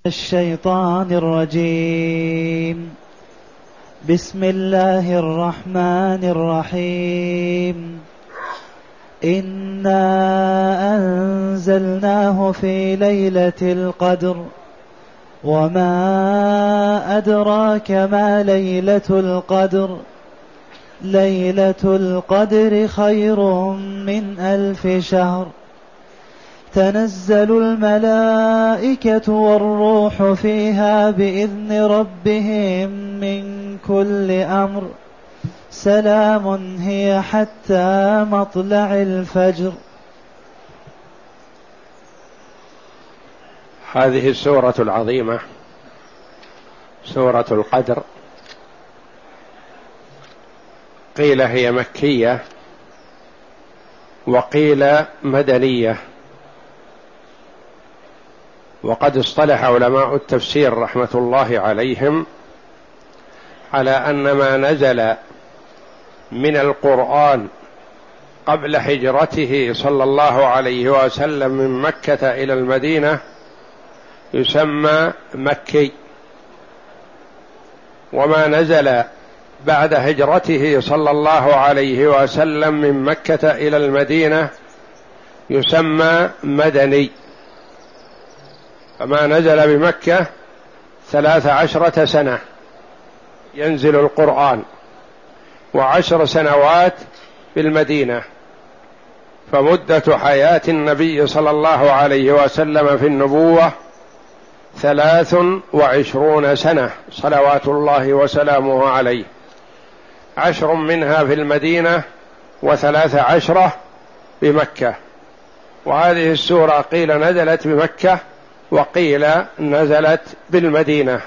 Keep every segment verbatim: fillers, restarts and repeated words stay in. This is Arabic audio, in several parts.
الشيطان الرجيم. بسم الله الرحمن الرحيم. إنا أنزلناه في ليلة القدر وما أدراك ما ليلة القدر ليلة القدر خير من ألف شهر تنزل الملائكة والروح فيها بإذن ربهم من كل أمر سلام هي حتى مطلع الفجر. هذه السورة العظيمة سورة القدر، قيل هي مكية وقيل مدنية، وقد اصطلح علماء التفسير رحمة الله عليهم على أن ما نزل من القرآن قبل هجرته صلى الله عليه وسلم من مكة إلى المدينة يسمى مكي، وما نزل بعد هجرته صلى الله عليه وسلم من مكة إلى المدينة يسمى مدني. فما نزل بمكة ثلاث عشرة سنة ينزل القرآن، وعشر سنوات بالمدينة، فمدة حياة النبي صلى الله عليه وسلم في النبوة ثلاث وعشرون سنة صلوات الله وسلامه عليه، عشر منها في المدينة وثلاث عشرة بمكة. وهذه السورة قيل نزلت بمكة وقيل نزلت بالمدينة.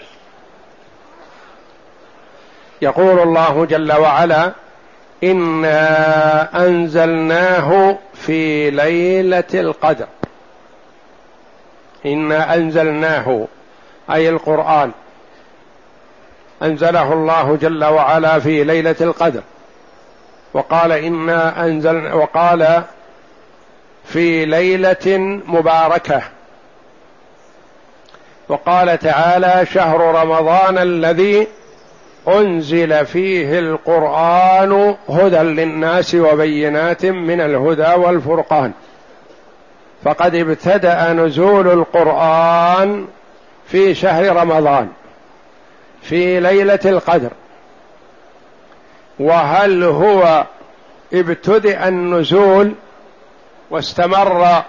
يقول الله جل وعلا: إنا أنزلناه في ليلة القدر. إنا أنزلناه أي القرآن أنزله الله جل وعلا في ليلة القدر، وقال إنا أنزلنا، وقال في ليلة مباركة، وقال تعالى: شهر رمضان الذي أنزل فيه القرآن هدى للناس وبينات من الهدى والفرقان. فقد ابتدأ نزول القرآن في شهر رمضان في ليلة القدر. وهل هو ابتدأ النزول واستمر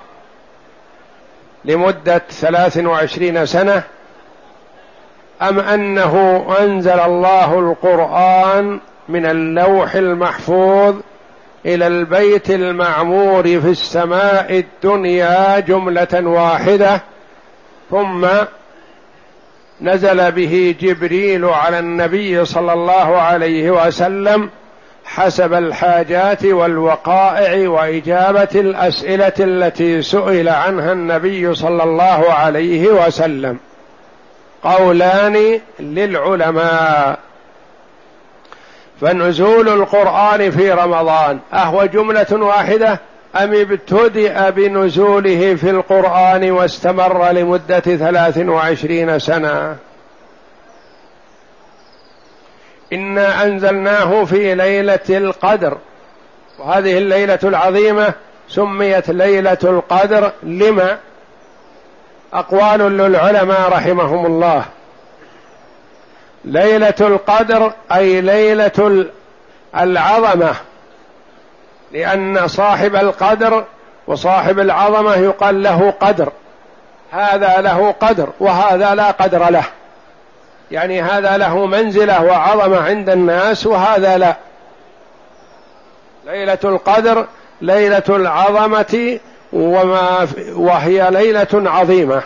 لمدة ثلاث وعشرين سنة، أم أنه أنزل الله القرآن من اللوح المحفوظ إلى البيت المعمور في السماء الدنيا جملة واحدة، ثم نزل به جبريل على النبي صلى الله عليه وسلم حسب الحاجات والوقائع وإجابة الأسئلة التي سئل عنها النبي صلى الله عليه وسلم؟ قولان للعلماء. فنزول القرآن في رمضان أهو جملة واحدة، أم ابتدأ بنزوله في القرآن واستمر لمدة ثلاث وعشرين سنة؟ إنا أنزلناه في ليلة القدر، وهذه الليلة العظيمة سميت ليلة القدر لما؟ أقوال للعلماء رحمهم الله. ليلة القدر أي ليلة العظمة، لأن صاحب القدر وصاحب العظمة يقال له قدر، هذا له قدر وهذا لا قدر له، يعني هذا له منزلة وعظمة عند الناس وهذا لا. ليلة القدر ليلة العظمة وما وهي ليلة عظيمة.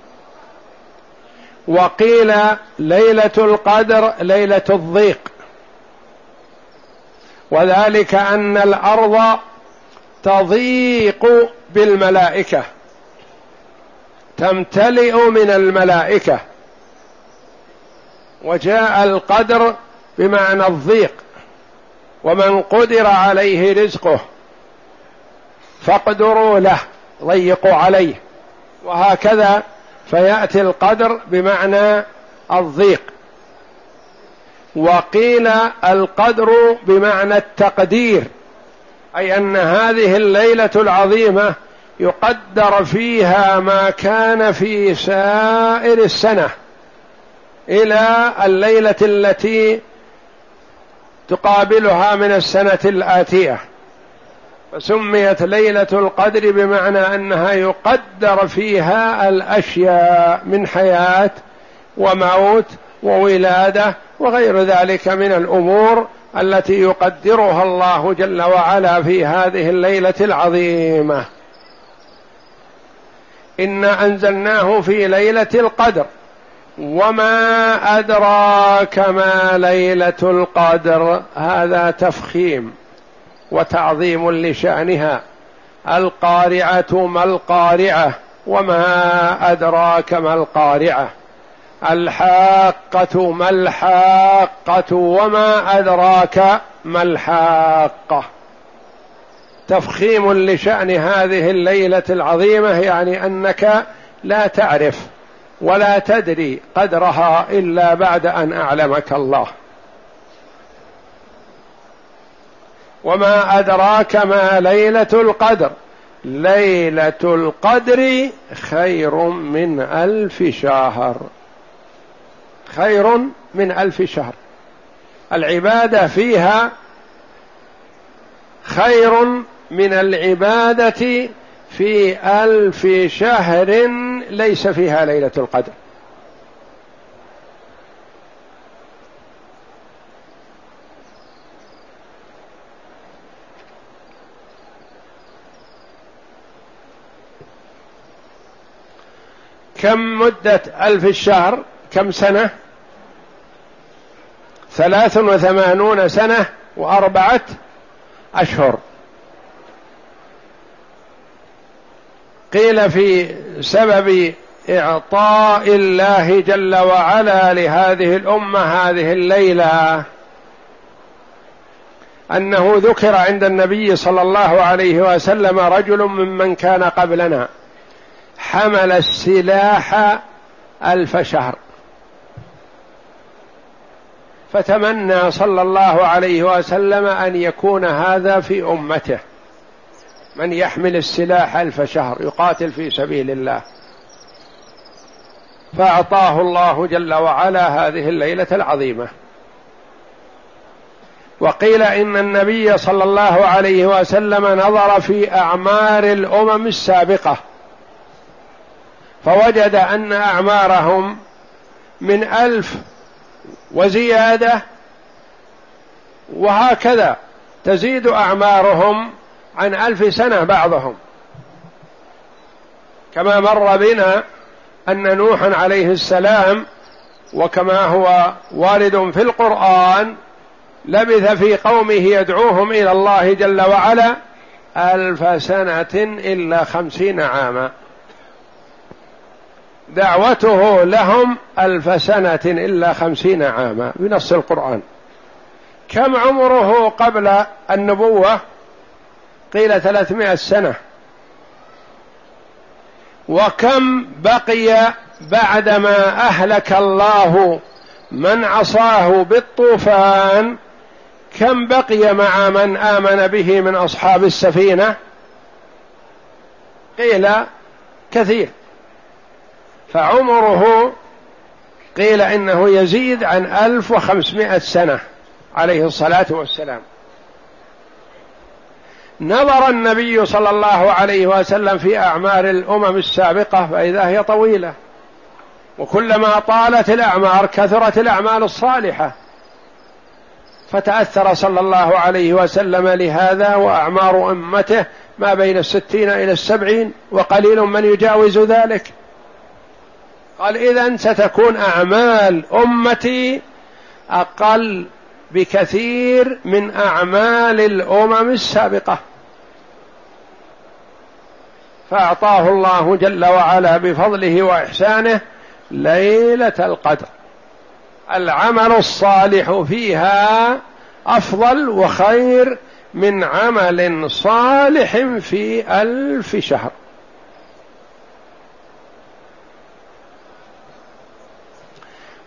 وقيل ليلة القدر ليلة الضيق، وذلك أن الأرض تضيق بالملائكة، تمتلئ من الملائكة، وجاء القدر بمعنى الضيق، ومن قدر عليه رزقه فاقدروا له ضيقوا عليه، وهكذا فيأتي القدر بمعنى الضيق، وقيل القدر بمعنى التقدير، أي أن هذه الليلة العظيمة يقدر فيها ما كان في سائر السنة إلى الليلة التي تقابلها من السنة الآتية، فسميت ليلة القدر بمعنى أنها يقدر فيها الأشياء من حياة وموت وولادة وغير ذلك من الأمور التي يقدرها الله جل وعلا في هذه الليلة العظيمة. إنا أنزلناه في ليلة القدر وما أدراك ما ليلة القدر، هذا تفخيم وتعظيم لشأنها. القارعة ما القارعة وما أدراك ما القارعة، الحاقة ما الحاقة وما أدراك ما الحاقة. تفخيم لشأن هذه الليلة العظيمة، يعني أنك لا تعرف ولا تدري قدرها إلا بعد أن أعلمك الله. وما أدراك ما ليلة القدر، ليلة القدر خير من ألف شهر، خير من ألف شهر. العبادة فيها خير من العبادة في ألف شهر ليس فيها ليلة القدر. كم مدة ألف الشهر؟ كم سنة؟ ثلاث وثمانون سنة وأربعة أشهر. قيل في سبب إعطاء الله جل وعلا لهذه الأمة هذه الليلة أنه ذكر عند النبي صلى الله عليه وسلم رجل ممن كان قبلنا حمل السلاح ألف شهر، فتمنى صلى الله عليه وسلم أن يكون هذا في أمته، من يحمل السلاح ألف شهر يقاتل في سبيل الله، فأعطاه الله جل وعلا هذه الليلة العظيمة. وقيل إن النبي صلى الله عليه وسلم نظر في أعمار الأمم السابقة فوجد أن أعمارهم من ألف وزيادة، وهكذا تزيد أعمارهم عن ألف سنة بعضهم، كما مر بنا أن نوحا عليه السلام وكما هو وارد في القرآن لبث في قومه يدعوهم إلى الله جل وعلا ألف سنة إلا خمسين عاما، دعوته لهم ألف سنة إلا خمسين عاما بنص القرآن. كم عمره قبل النبوة؟ قيل ثلاثمائة سنة. وكم بقي بعدما أهلك الله من عصاه بالطوفان؟ كم بقي مع من آمن به من أصحاب السفينة؟ قيل كثير، فعمره قيل إنه يزيد عن ألف وخمسمائة سنة عليه الصلاة والسلام. نظر النبي صلى الله عليه وسلم في أعمار الأمم السابقة فإذا هي طويلة، وكلما طالت الأعمار كثرت الأعمال الصالحة، فتأثر صلى الله عليه وسلم لهذا. وأعمار أمته ما بين الستين إلى السبعين، وقليل من يجاوز ذلك. قال إذن ستكون أعمال أمتي أقل بكثير من أعمال الأمم السابقة، فأعطاه الله جل وعلا بفضله وإحسانه ليلة القدر. العمل الصالح فيها أفضل وخير من عمل صالح في ألف شهر.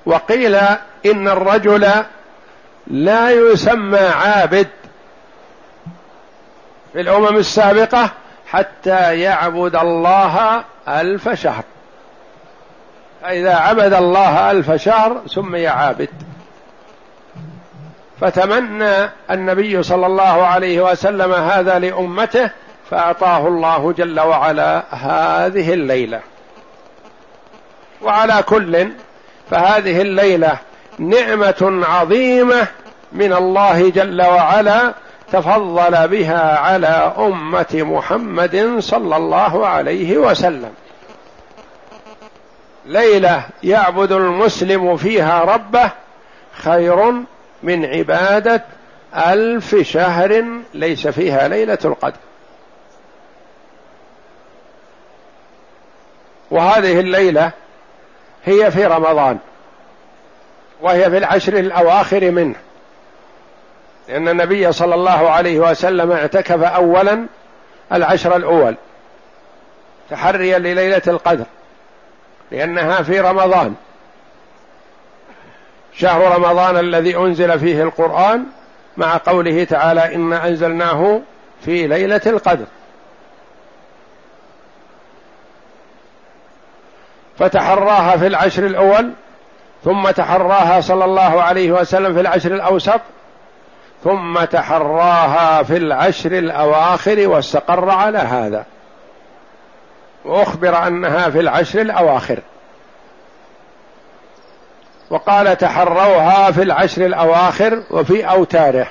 وقيل إن الرجل لا يسمى عابد في الأمم السابقة حتى يعبد الله ألف شهر، فإذا عبد الله ألف شهر سمي عابد. فتمنى النبي صلى الله عليه وسلم هذا لأمته، فأعطاه الله جل وعلا هذه الليلة. وعلى كل فهذه الليلة نعمة عظيمة من الله جل وعلا تفضل بها على أمة محمد صلى الله عليه وسلم. ليلة يعبد المسلم فيها ربه خير من عبادة ألف شهر ليس فيها ليلة القدر. وهذه الليلة هي في رمضان، وهي في العشر الأواخر منه، لأن النبي صلى الله عليه وسلم اعتكف أولا العشر الأول تحريا لليلة القدر، لأنها في رمضان، شهر رمضان الذي أنزل فيه القرآن، مع قوله تعالى إنا أنزلناه في ليلة القدر. فتحراها في العشر الأول، ثم تحراها صلى الله عليه وسلم في العشر الأوسط، ثم تحراها في العشر الأواخر واستقر على هذا، وأخبر أنها في العشر الأواخر. وقال تحروها في العشر الأواخر وفي أوتاره.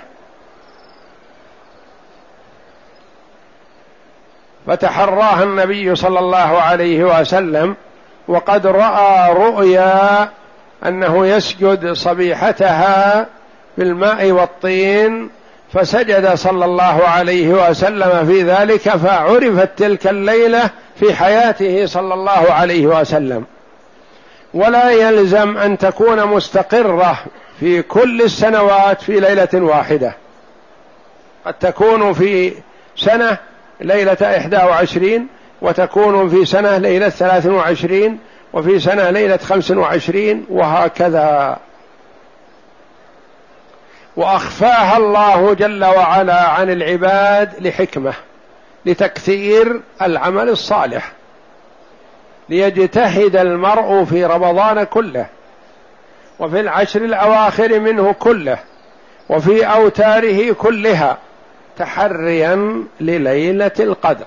فتحراها النبي صلى الله عليه وسلم وقد رأى رؤيا أنه يسجد صبيحتها بالماء والطين، فسجد صلى الله عليه وسلم في ذلك، فعرفت تلك الليلة في حياته صلى الله عليه وسلم. ولا يلزم أن تكون مستقرة في كل السنوات في ليلة واحدة، قد تكون في سنة ليلة إحدى وعشرين، وتكون في سنة ليلة ثلاث وعشرين، وفي سنة ليلة خمس وعشرين، وهكذا. وأخفاها الله جل وعلا عن العباد لحكمة، لتكثير العمل الصالح، ليجتهد المرء في رمضان كله، وفي العشر الأواخر منه كله، وفي أوتاره كلها، تحريا لليلة القدر.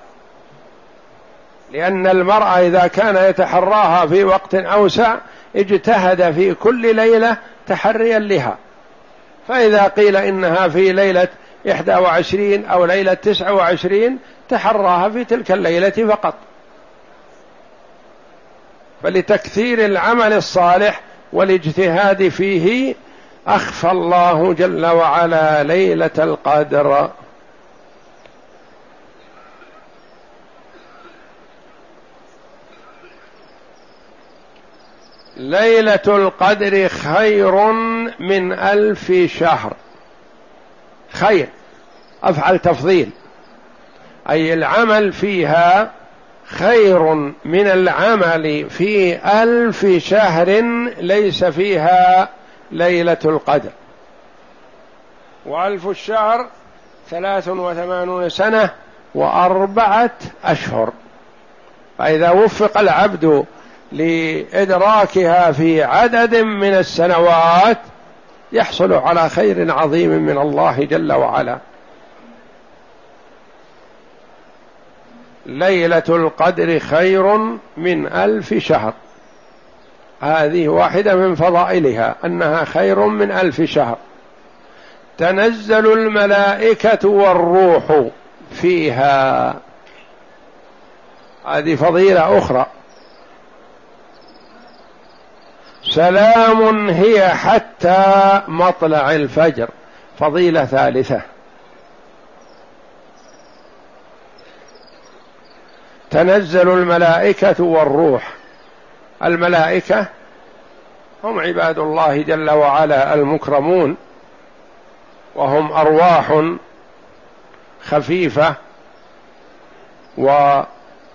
لأن المرء إذا كان يتحراها في وقت أوسع اجتهد في كل ليلة تحريا لها. فإذا قيل إنها في ليلة إحدى وعشرين أو ليلة تسعة وعشرين تحراها في تلك الليلة فقط. فلتكثير العمل الصالح والاجتهاد فيه أخفى الله جل وعلا ليلة القدر. ليلة القدر خير من ألف شهر. خير أفعل تفضيل، أي العمل فيها خير من العمل في ألف شهر ليس فيها ليلة القدر. وألف الشهر ثلاث وثمانون سنة وأربعة أشهر. فإذا وفق العبد لإدراكها في عدد من السنوات يحصل على خير عظيم من الله جل وعلا. ليلة القدر خير من ألف شهر، هذه واحدة من فضائلها أنها خير من ألف شهر. تنزل الملائكة والروح فيها، هذه فضيلة أخرى. سلام هي حتى مطلع الفجر، فضيلة ثالثة. تنزل الملائكة والروح. الملائكة هم عباد الله جل وعلا المكرمون، وهم أرواح خفيفة،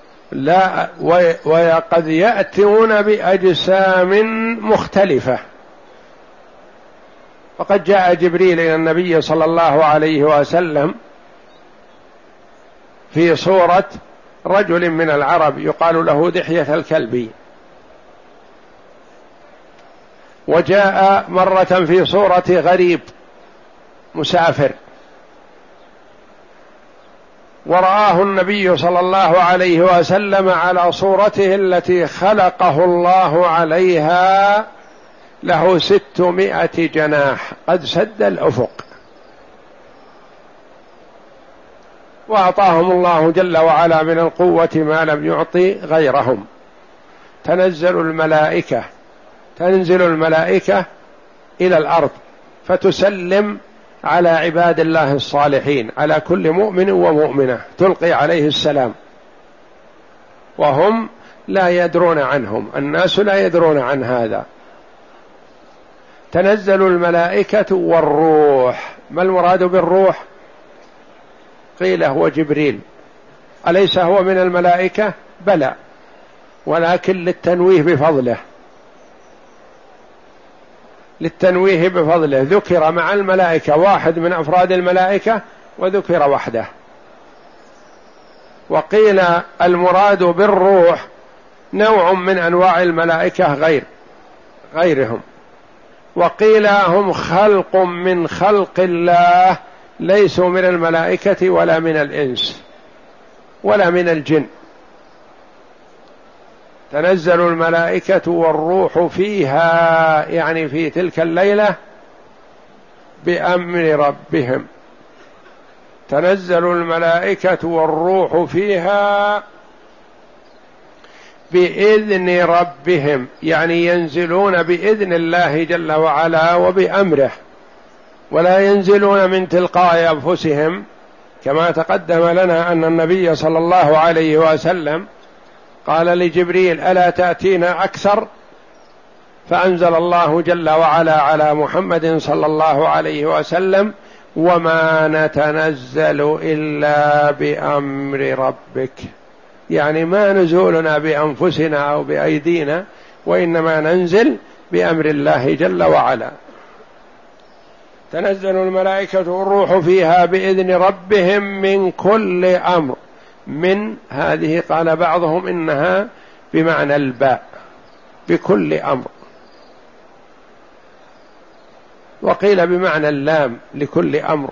ولا وقد يأتون بأجسام مختلفة وقد جاء جبريل إلى النبي صلى الله عليه وسلم في صورة رجل من العرب يقال له دحية الكلبي، وجاء مرة في صورة غريب مسافر، ورآه النبي صلى الله عليه وسلم على صورته التي خلقه الله عليها له ستمائة جناح قد سد الأفق، وأعطاهم الله جل وعلا من القوة ما لم يعطي غيرهم. تنزل الملائكة تنزل الملائكة إلى الأرض فتسلم على عباد الله الصالحين، على كل مؤمن ومؤمنة تلقي عليه السلام، وهم لا يدرون عنهم، الناس لا يدرون عن هذا. تنزل الملائكة والروح. ما المراد بالروح؟ قيل هو جبريل. أليس هو من الملائكة؟ بلى، ولكن للتنويه بفضله، للتنويه بفضله ذكر مع الملائكة واحد من أفراد الملائكة وذكر وحده. وقيل المراد بالروح نوع من أنواع الملائكة غير غيرهم. وقيل هم خلق من خلق الله، ليسوا من الملائكة ولا من الإنس ولا من الجن. تنزل الملائكة والروح فيها، يعني في تلك الليلة، بأمر ربهم. تنزل الملائكة والروح فيها بإذن ربهم، يعني ينزلون بإذن الله جل وعلا وبأمره، ولا ينزلون من تلقاء أنفسهم، كما تقدم لنا أن النبي صلى الله عليه وسلم قال لجبريل: ألا تأتينا أكثر؟ فأنزل الله جل وعلا على محمد صلى الله عليه وسلم: وما نتنزل إلا بأمر ربك، يعني ما نزولنا بأنفسنا أو بأيدينا، وإنما ننزل بأمر الله جل وعلا. تنزل الملائكة والروح فيها بإذن ربهم من كل أمر. من هذه قال بعضهم إنها بمعنى الباء، بكل أمر، وقيل بمعنى اللام لكل أمر،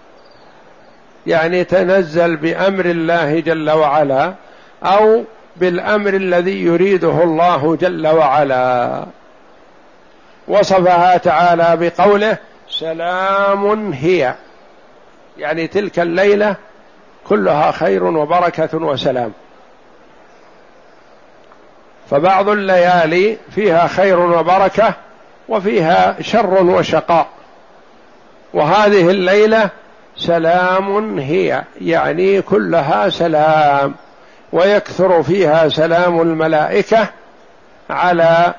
يعني تنزل بأمر الله جل وعلا أو بالأمر الذي يريده الله جل وعلا. وصفها تعالى بقوله: سلام هي، يعني تلك الليلة كلها خير وبركة وسلام. فبعض الليالي فيها خير وبركة وفيها شر وشقاء، وهذه الليلة سلام هي، يعني كلها سلام، ويكثر فيها سلام الملائكة على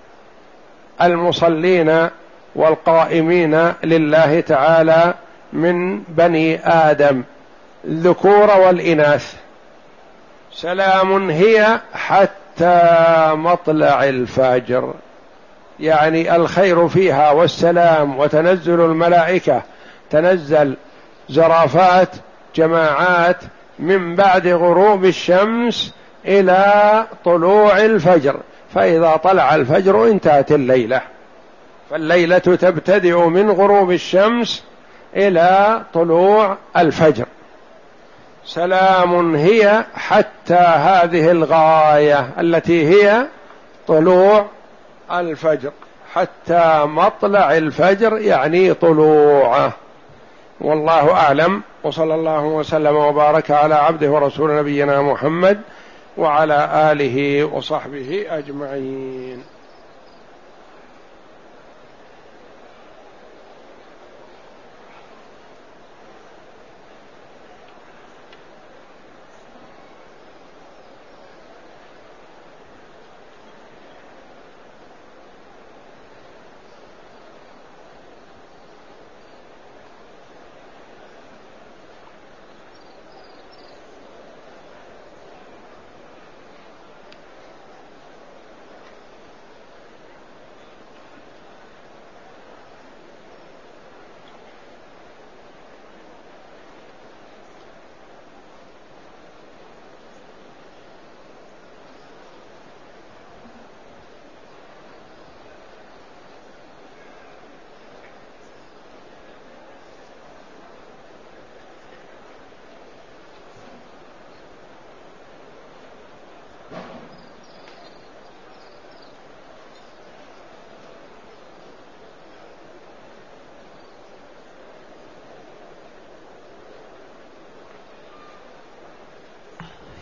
المصلين والقائمين لله تعالى من بني آدم الذكور والإناث. سلام هي حتى مطلع الفجر، يعني الخير فيها والسلام. وتنزل الملائكة، تنزل زرافات جماعات من بعد غروب الشمس إلى طلوع الفجر، فإذا طلع الفجر انتهت الليلة. فالليلة تبتدئ من غروب الشمس إلى طلوع الفجر. سلام هي حتى هذه الغاية التي هي طلوع الفجر، حتى مطلع الفجر يعني طلوعه. والله أعلم، وصلى الله وسلم وبارك على عبده ورسول نبينا محمد وعلى آله وصحبه أجمعين.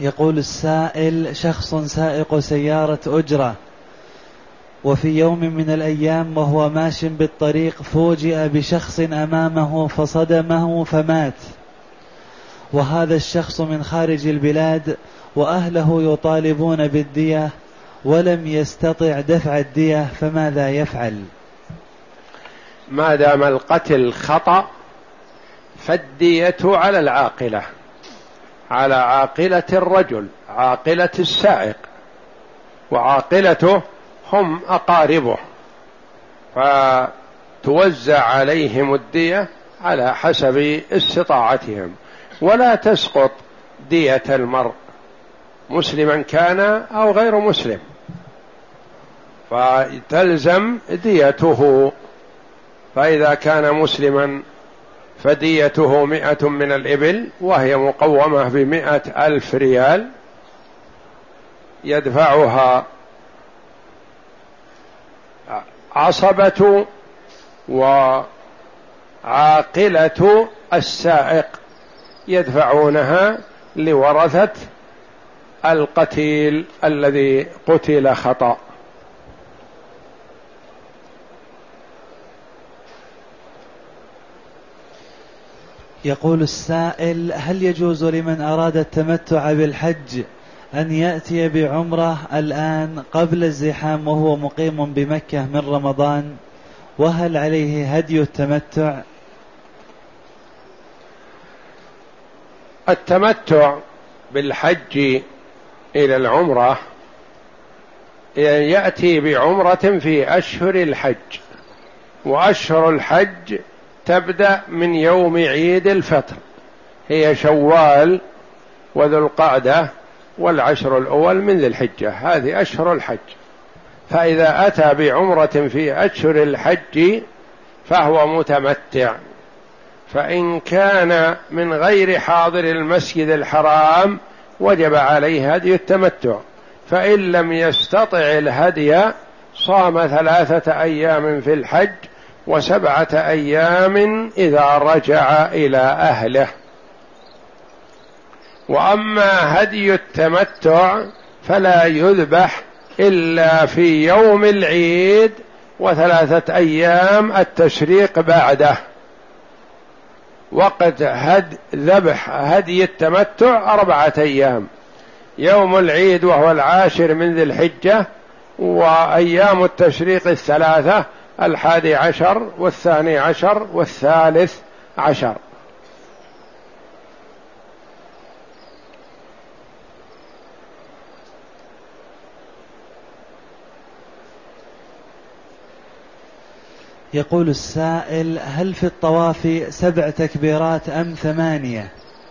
يقول السائل: شخص سائق سيارة أجرة، وفي يوم من الأيام وهو ماش بالطريق فوجئ بشخص أمامه فصدمه فمات، وهذا الشخص من خارج البلاد وأهله يطالبون بالدية ولم يستطع دفع الدية، فماذا يفعل؟ ما دام القتل خطأ فالدية على العاقلة، على عاقلة الرجل، عاقلة السائق، وعاقلته هم أقاربه، فتوزع عليهم الدية على حسب استطاعتهم، ولا تسقط دية المرء مسلما كان أو غير مسلم، فتلزم ديته. فإذا كان مسلما فديته مئة من الإبل وهي مقومة بمئة ألف ريال يدفعها عصبة وعاقلة السائق، يدفعونها لورثة القتيل الذي قتل خطأ. يقول السائل: هل يجوز لمن أراد التمتع بالحج أن يأتي بعمرة الآن قبل الزحام وهو مقيم بمكة من رمضان؟ وهل عليه هدي التمتع؟ التمتع بالحج إلى العمرة يأتي بعمرة في أشهر الحج، وأشهر الحج تبدأ من يوم عيد الفطر، هي شوال وذو القعدة والعشر الأول من ذي الحجة، هذه أشهر الحج. فإذا أتى بعمرة في أشهر الحج فهو متمتع. فإن كان من غير حاضر المسجد الحرام وجب عليه هدي التمتع، فإن لم يستطع الهدي صام ثلاثة أيام في الحج وسبعة أيام إذا رجع إلى أهله. وأما هدي التمتع فلا يذبح إلا في يوم العيد وثلاثة أيام التشريق بعده. وقت هد ذبح هدي التمتع أربعة أيام: يوم العيد وهو العاشر من ذي الحجة، وأيام التشريق الثلاثة: الحادي عشر والثاني عشر والثالث عشر. يقول السائل: هل في الطواف سبع تكبيرات أم ثمانية؟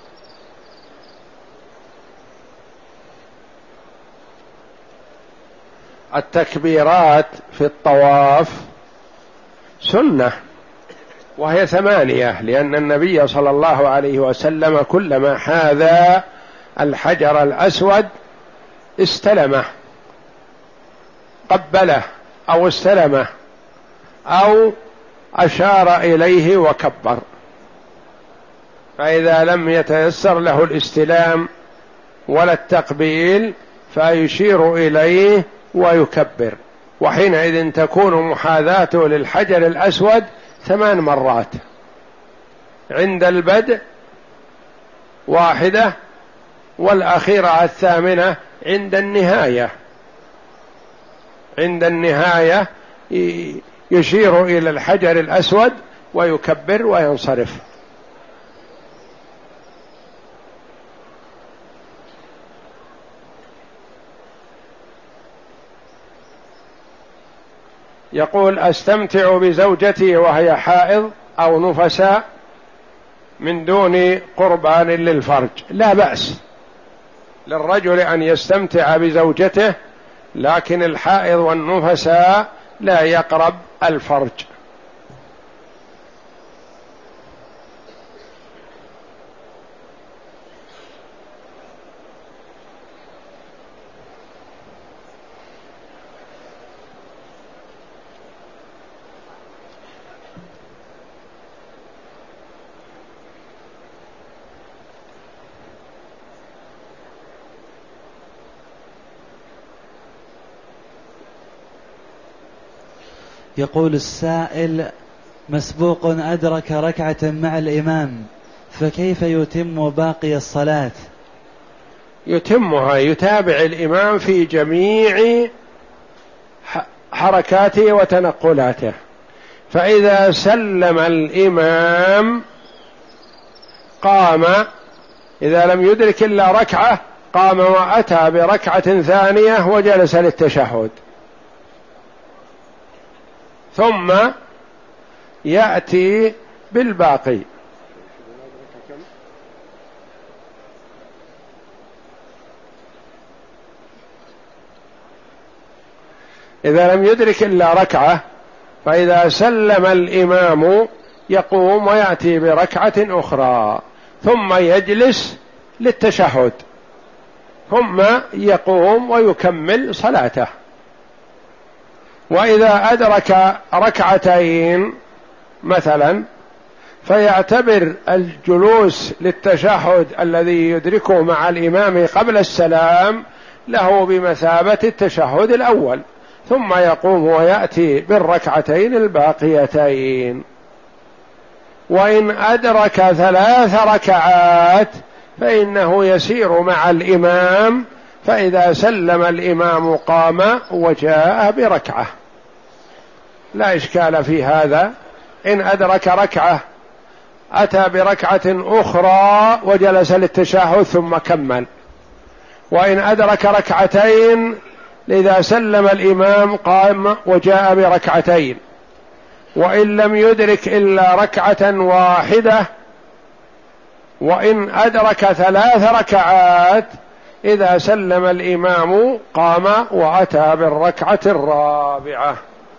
التكبيرات في الطواف سنة وهي ثمانية، لأن النبي صلى الله عليه وسلم كلما حاذى الحجر الأسود استلمه، قبله أو استلمه أو أشار إليه وكبر. فإذا لم يتيسر له الاستلام ولا التقبيل فيشير إليه ويكبر، وحينئذ تكون محاذاته للحجر الأسود ثمان مرات: عند البدء واحدة، والأخيرة الثامنة عند النهاية. عند النهاية يشير إلى الحجر الأسود ويكبر وينصرف. يقول: أستمتع بزوجتي وهي حائض أو نفساء من دون قربان للفرج. لا بأس للرجل أن يستمتع بزوجته، لكن الحائض والنفساء لا يقرب الفرج. يقول السائل: مسبوق أدرك ركعة مع الإمام، فكيف يتم باقي الصلاة؟ يتمها، يتابع الإمام في جميع حركاته وتنقلاته، فإذا سلم الإمام قام، إذا لم يدرك إلا ركعة قام وأتى بركعة ثانية وجلس للتشهد، ثم يأتي بالباقي. إذا لم يدرك إلا ركعة فإذا سلم الإمام يقوم ويأتي بركعة أخرى ثم يجلس للتشهد، ثم يقوم ويكمل صلاته. وإذا أدرك ركعتين مثلا فيعتبر الجلوس للتشهد الذي يدركه مع الإمام قبل السلام له بمثابة التشهد الأول، ثم يقوم ويأتي بالركعتين الباقيتين. وإن أدرك ثلاث ركعات فإنه يسير مع الإمام، فإذا سلم الإمام قام وجاء بركعة، لا إشكال في هذا. إن أدرك ركعة أتى بركعة أخرى وجلس للتشهد ثم كمل. وإن أدرك ركعتين إذا سلم الإمام قام وجاء بركعتين. وإن لم يدرك إلا ركعة واحدة، وإن أدرك ثلاث ركعات إذا سلم الإمام قام وأتى بالركعة الرابعة.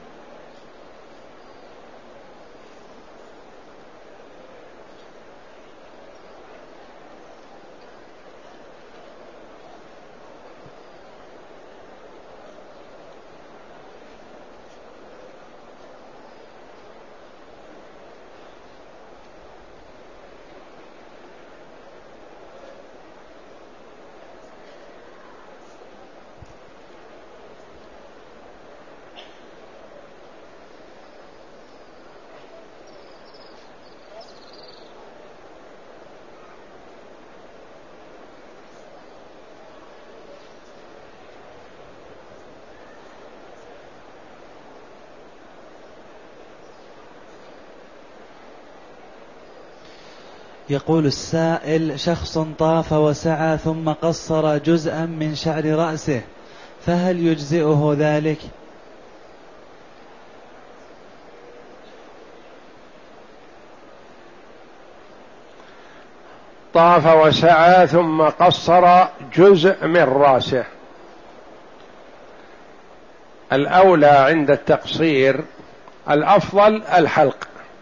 يقول السائل: شخص طاف وسعى ثم قصر جزءا من شعر رأسه، فهل يجزئه ذلك؟ طاف وسعى ثم قصر جزء من رأسه، الأولى عند التقصير الأفضل الحلق،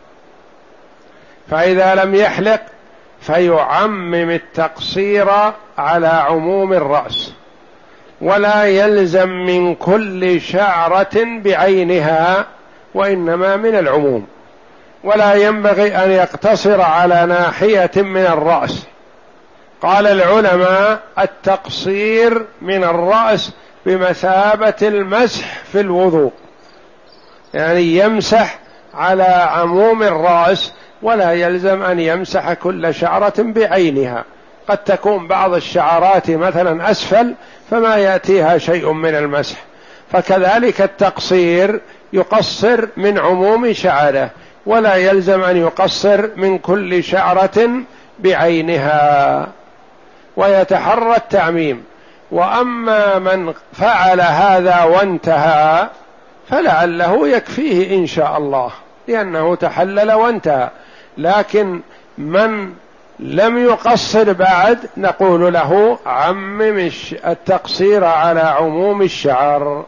فإذا لم يحلق فيعمم التقصير على عموم الرأس، ولا يلزم من كل شعرة بعينها، وإنما من العموم. ولا ينبغي أن يقتصر على ناحية من الرأس. قال العلماء: التقصير من الرأس بمثابة المسح في الوضوء، يعني يمسح على عموم الرأس ولا يلزم أن يمسح كل شعرة بعينها. قد تكون بعض الشعرات مثلا أسفل فما يأتيها شيء من المسح، فكذلك التقصير يقصر من عموم شعره ولا يلزم أن يقصر من كل شعرة بعينها، ويتحرى التعميم. وأما من فعل هذا وانتهى فلعله يكفيه إن شاء الله، لأنه تحلل وانتهى. لكن من لم يقصر بعد نقول له عمم التقصير على عموم الشعر.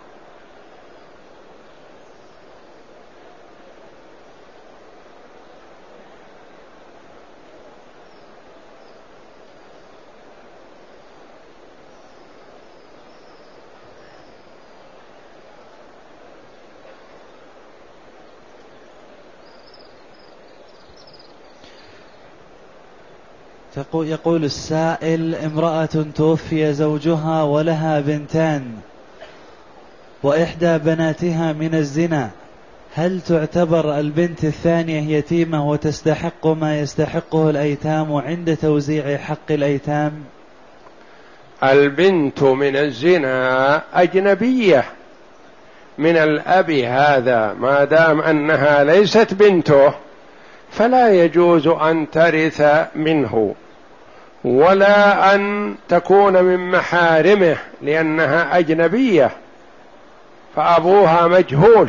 يقول السائل: امرأة توفي زوجها ولها بنتان، وإحدى بناتها من الزنا، هل تعتبر البنت الثانية يتيمة وتستحق ما يستحقه الأيتام عند توزيع حق الأيتام؟ البنت من الزنا أجنبية من الأب، هذا ما دام أنها ليست بنته فلا يجوز أن ترث منه ولا أن تكون من محارمه، لأنها أجنبية فأبوها مجهول.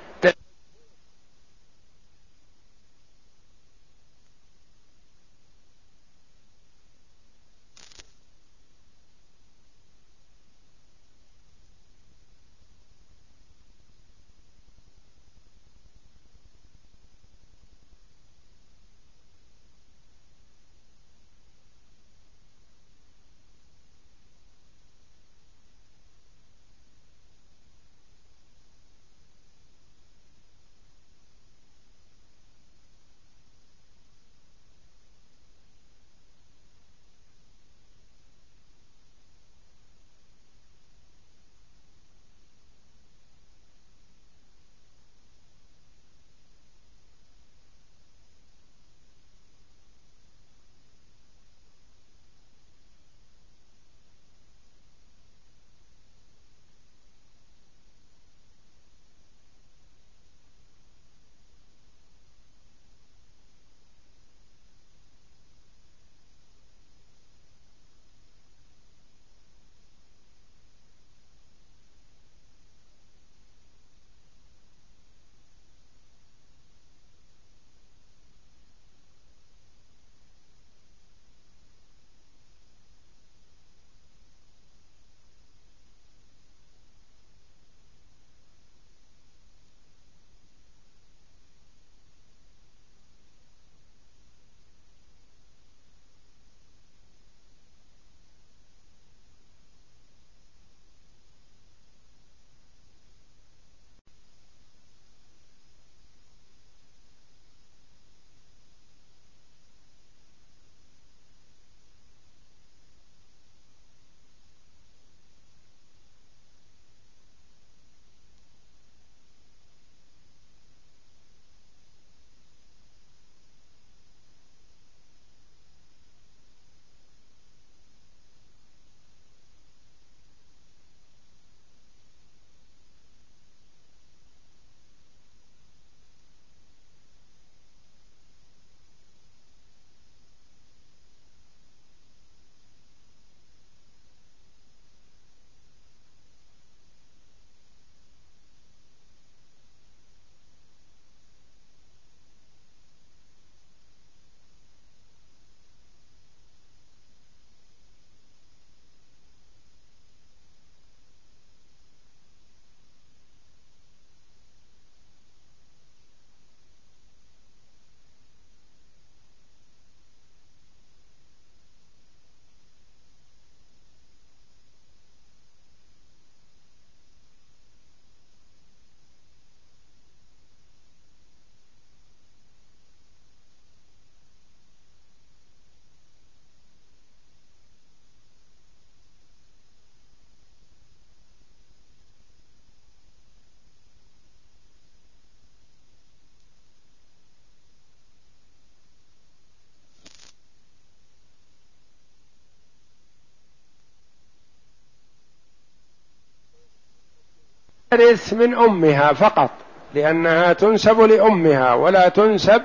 ترث من أمها فقط، لأنها تنسب لأمها ولا تنسب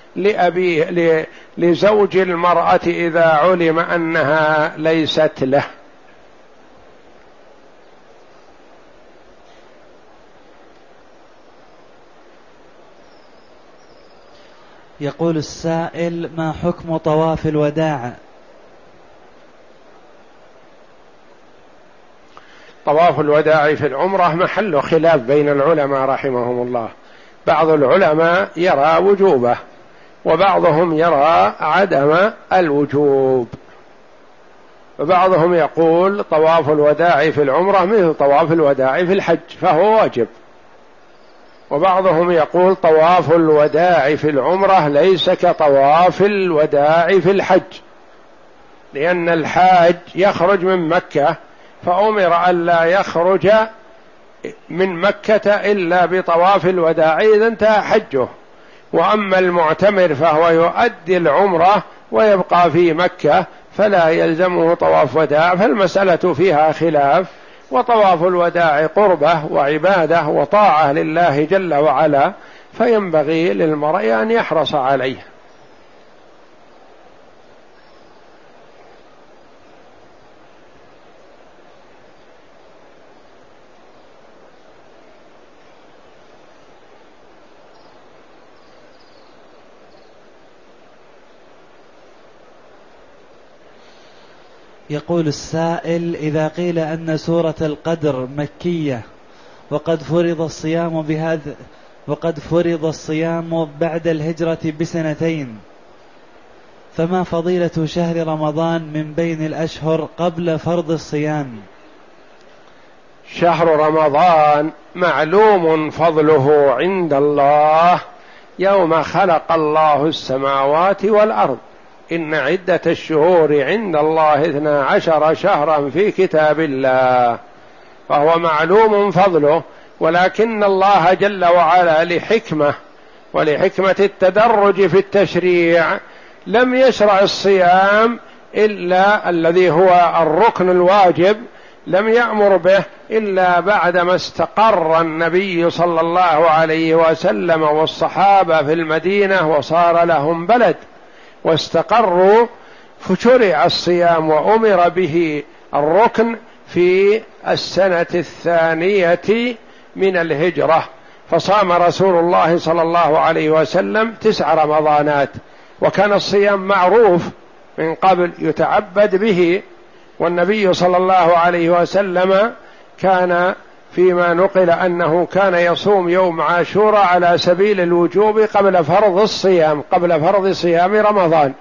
لأبيه لزوج المرأة إذا علم أنها ليست له. يقول السائل: ما حكم طواف الوداع؟ طواف الوداع في العمرة محل خلاف بين العلماء رحمهم الله، بعض العلماء يرى وجوبه وبعضهم يرى عدم الوجوب، وبعضهم يقول طواف الوداع في العمرة مثل طواف الوداع في الحج فهو واجب، وبعضهم يقول طواف الوداع في العمرة ليس كطواف الوداع في الحج، لأن الحاج يخرج من مكة فأمر أن لا يخرج من مكة إلا بطواف الوداع إذا انتهى حجه. وأما المعتمر فهو يؤدي العمرة ويبقى في مكة فلا يلزمه طواف وداع، فالمسألة فيها خلاف. وطواف الوداع قربة وعبادة وطاعة لله جل وعلا، فينبغي للمرء أن يحرص عليه. يقول السائل: إذا قيل أن سورة القدر مكية وقد فرض الصيام بهذا وقد فرض الصيام بعد الهجرة بسنتين، فما فضيلة شهر رمضان من بين الأشهر قبل فرض الصيام؟ شهر رمضان معلوم فضله عند الله يوم خلق الله السماوات والأرض، إن عدة الشهور عند الله اثنا عشر شهرا في كتاب الله، فهو معلوم فضله. ولكن الله جل وعلا لحكمة ولحكمة التدرج في التشريع لم يشرع الصيام إلا الذي هو الركن الواجب، لم يأمر به إلا بعدما استقر النبي صلى الله عليه وسلم والصحابة في المدينة وصار لهم بلد واستقروا، فشرع الصيام وأمر به الركن في السنة الثانية من الهجرة، فصام رسول الله صلى الله عليه وسلم تسع رمضانات. وكان الصيام معروف من قبل يتعبد به، والنبي صلى الله عليه وسلم كان فيما نقل أنه كان يصوم يوم عاشوراء على سبيل الوجوب قبل فرض الصيام قبل فرض صيام رمضان.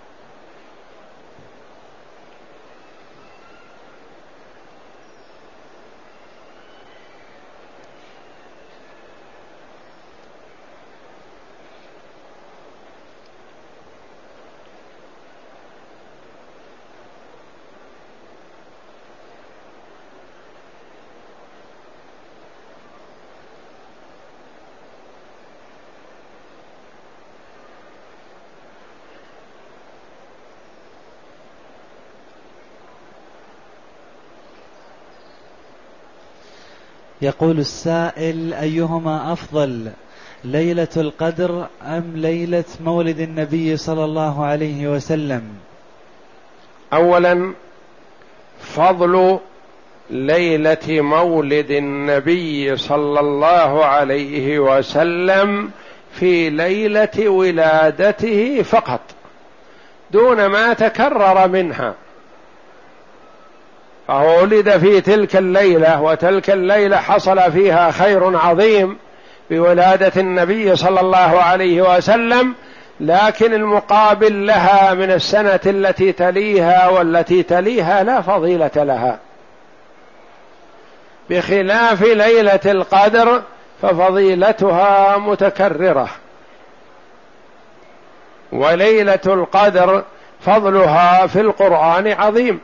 يقول السائل: أيهما أفضل، ليلة القدر أم ليلة مولد النبي صلى الله عليه وسلم؟ أولا، فضل ليلة مولد النبي صلى الله عليه وسلم في ليلة ولادته فقط دون ما تكرر منها، فهو ولد في تلك الليلة، وتلك الليلة حصل فيها خير عظيم بولادة النبي صلى الله عليه وسلم، لكن المقابل لها من السنة التي تليها والتي تليها لا فضيلة لها، بخلاف ليلة القدر ففضيلتها متكررة. وليلة القدر فضلها في القرآن عظيم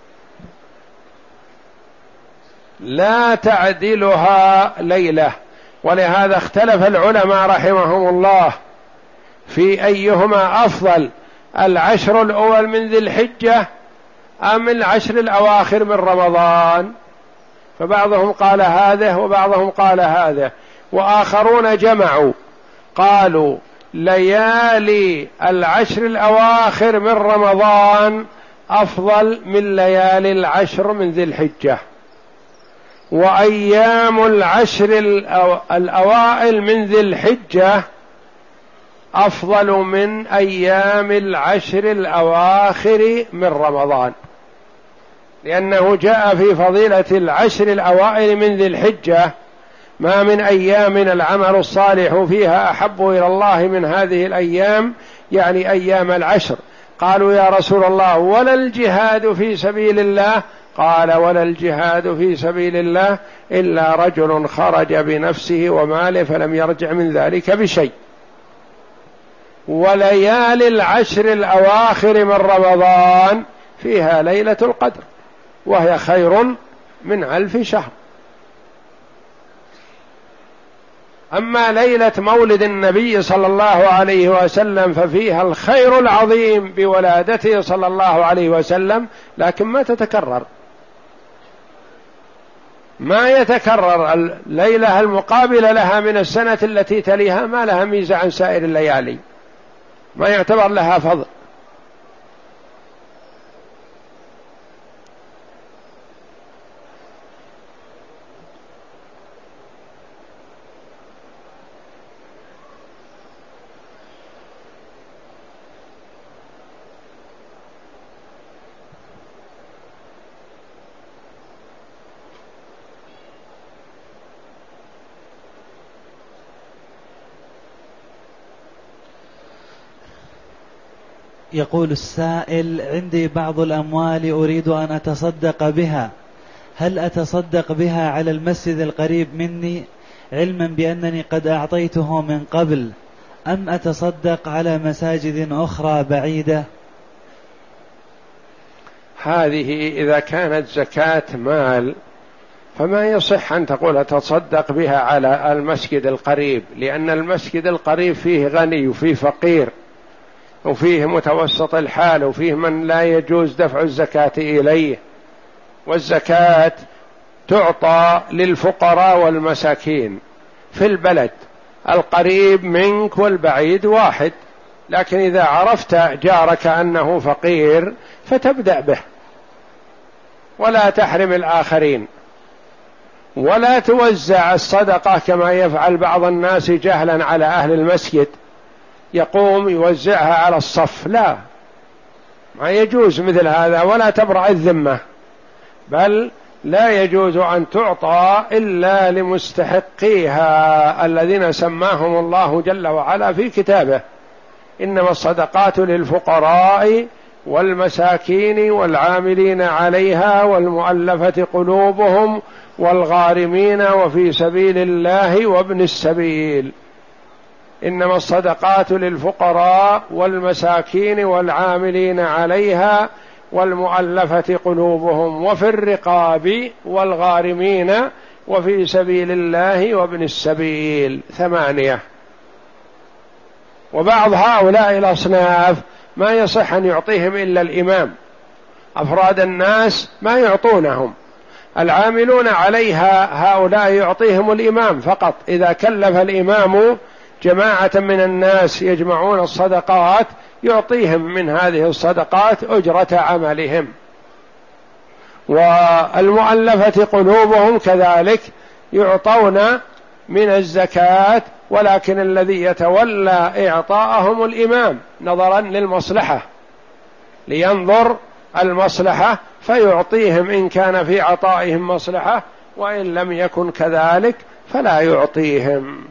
لا تعدلها ليلة، ولهذا اختلف العلماء رحمهم الله في أيهما أفضل، العشر الأول من ذي الحجة أم العشر الأواخر من رمضان، فبعضهم قال هذا وبعضهم قال هذا، وآخرون جمعوا قالوا ليالي العشر الأواخر من رمضان أفضل من ليالي العشر من ذي الحجة، وأيام العشر الأوائل من ذي الحجة أفضل من أيام العشر الأواخر من رمضان، لأنه جاء في فضيلة العشر الأوائل من ذي الحجة: ما من أيام العمل الصالح فيها أحب إلى الله من هذه الأيام، يعني أيام العشر. قالوا يا رسول الله ولا الجهاد في سبيل الله؟ قال ولا الجهاد في سبيل الله إلا رجل خرج بنفسه وماله فلم يرجع من ذلك بشيء. وليالي العشر الأواخر من رمضان فيها ليلة القدر وهي خير من ألف شهر. أما ليلة مولد النبي صلى الله عليه وسلم ففيها الخير العظيم بولادته صلى الله عليه وسلم، لكن ما تتكرر، ما يتكرر. الليلة المقابلة لها من السنة التي تليها ما لها ميزة عن سائر الليالي، ما يعتبر لها فضل. يقول السائل: عندي بعض الأموال أريد أن أتصدق بها، هل أتصدق بها على المسجد القريب مني علما بأنني قد أعطيته من قبل، أم أتصدق على مساجد أخرى بعيدة؟ هذه إذا كانت زكاة مال فما يصح أن تقول أتصدق بها على المسجد القريب، لأن المسجد القريب فيه غني وفيه فقير وفيه متوسط الحال وفيه من لا يجوز دفع الزكاة إليه، والزكاة تعطى للفقراء والمساكين في البلد، القريب منك والبعيد واحد، لكن إذا عرفت جارك أنه فقير فتبدأ به ولا تحرم الآخرين، ولا توزع الصدقة كما يفعل بعض الناس جهلا على أهل المسجد، يقوم يوزعها على الصف، لا، ما يجوز مثل هذا، ولا تبرأ الذمة، بل لا يجوز أن تعطى إلا لمستحقيها الذين سماهم الله جل وعلا في كتابه: إنما الصدقات للفقراء والمساكين والعاملين عليها والمؤلفة قلوبهم والغارمين وفي سبيل الله وابن السبيل. إنما الصدقات للفقراء والمساكين والعاملين عليها والمؤلفة قلوبهم وفي الرقاب والغارمين وفي سبيل الله وابن السبيل، ثمانية. وبعض هؤلاء الأصناف ما يصح أن يعطيهم إلا الإمام، أفراد الناس ما يعطونهم، العاملون عليها هؤلاء يعطيهم الإمام فقط، إذا كلف الإمام جماعة من الناس يجمعون الصدقات يعطيهم من هذه الصدقات أجرة عملهم. والمؤلفة قلوبهم كذلك يعطون من الزكاة، ولكن الذي يتولى إعطاءهم الإمام نظرا للمصلحة، لينظر المصلحة فيعطيهم إن كان في عطائهم مصلحة، وإن لم يكن كذلك فلا يعطيهم.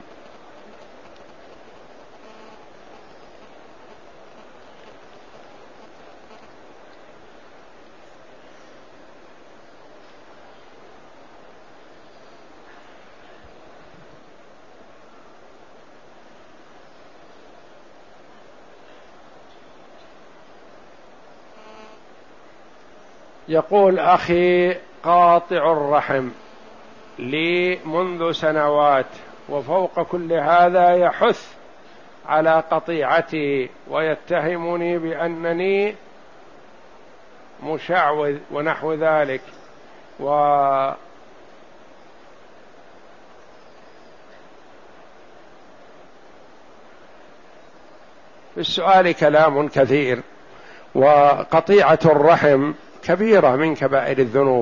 يقول: أخي قاطع الرحم لي منذ سنوات، وفوق كل هذا يحث على قطيعتي ويتهمني بأنني مشعوذ ونحو ذلك، و في السؤال كلام كثير. وقطيعة الرحم كبيرة من كبائر الذنوب،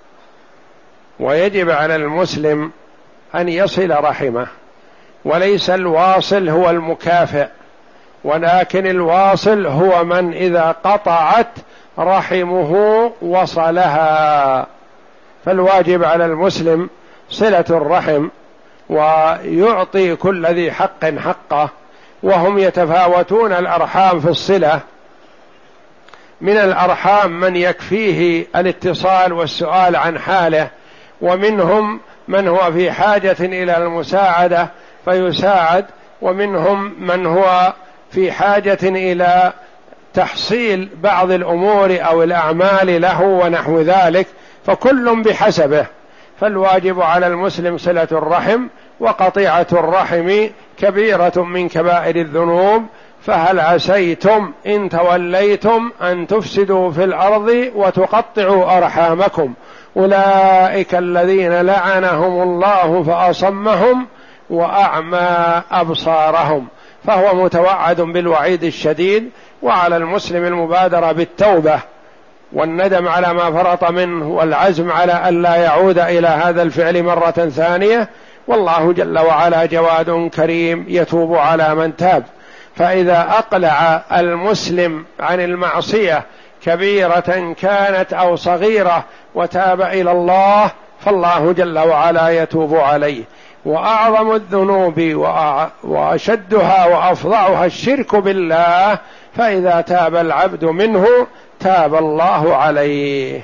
ويجب على المسلم أن يصل رحمه، وليس الواصل هو المكافئ، ولكن الواصل هو من إذا قطعت رحمه وصلها. فالواجب على المسلم صلة الرحم، ويعطي كل ذي حق حقه، وهم يتفاوتون الأرحام في الصلة، من الأرحام من يكفيه الاتصال والسؤال عن حاله، ومنهم من هو في حاجة إلى المساعدة فيساعد، ومنهم من هو في حاجة إلى تحصيل بعض الأمور أو الأعمال له ونحو ذلك، فكل بحسبه. فالواجب على المسلم صلة الرحم، وقطيعة الرحم كبيرة من كبائر الذنوب، فهل عسيتم إن توليتم أن تفسدوا في الأرض وتقطعوا أرحامكم أولئك الذين لعنهم الله فأصمهم وأعمى أبصارهم. فهو متوعد بالوعيد الشديد، وعلى المسلم المبادرة بالتوبة والندم على ما فرط منه والعزم على ألا يعود إلى هذا الفعل مرة ثانية، والله جل وعلا جواد كريم يتوب على من تاب. فإذا أقلع المسلم عن المعصية كبيرة كانت أو صغيرة وتاب إلى الله فالله جل وعلا يتوب عليه. وأعظم الذنوب وأشدها وأفظعها الشرك بالله، فإذا تاب العبد منه تاب الله عليه.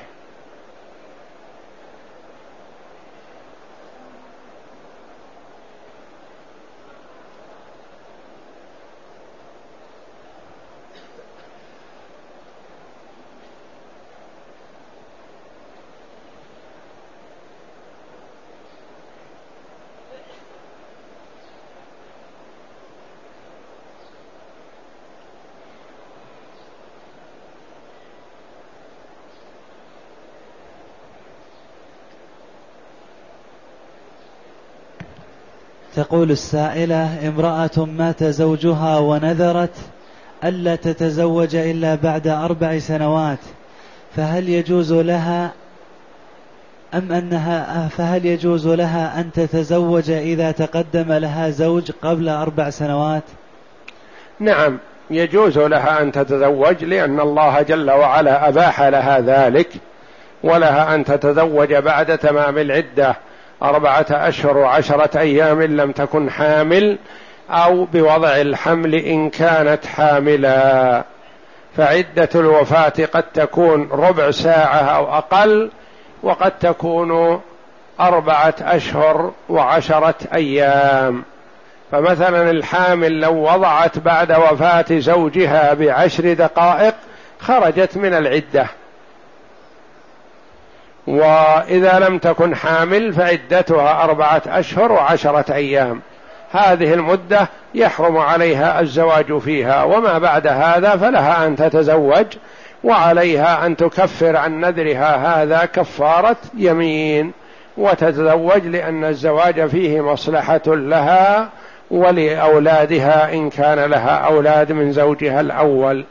تقول السائلة: امرأة مات زوجها ونذرت ألا تتزوج إلا بعد أربع سنوات، فهل يجوز لها أم أنها فهل يجوز لها أن تتزوج إذا تقدم لها زوج قبل أربع سنوات؟ نعم، يجوز لها أن تتزوج، لأن الله جل وعلا أباح لها ذلك، ولها أن تتزوج بعد تمام العدة أربعة أشهر وعشرة أيام إن لم تكن حامل، أو بوضع الحمل إن كانت حاملا. فعدة الوفاة قد تكون ربع ساعة أو أقل، وقد تكون أربعة أشهر وعشرة أيام. فمثلا الحامل لو وضعت بعد وفاة زوجها بعشر دقائق خرجت من العدة، وإذا لم تكن حامل فعدتها أربعة أشهر وعشرة أيام. هذه المدة يحرم عليها الزواج فيها، وما بعد هذا فلها أن تتزوج، وعليها أن تكفر عن نذرها هذا كفارة يمين وتتزوج، لأن الزواج فيه مصلحة لها ولأولادها إن كان لها أولاد من زوجها الأول.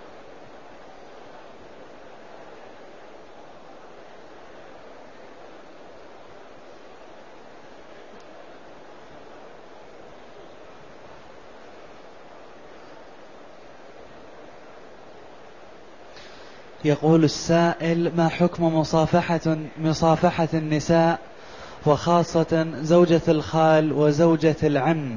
يقول السائل: ما حكم مصافحة مصافحة النساء وخاصة زوجة الخال وزوجة العم؟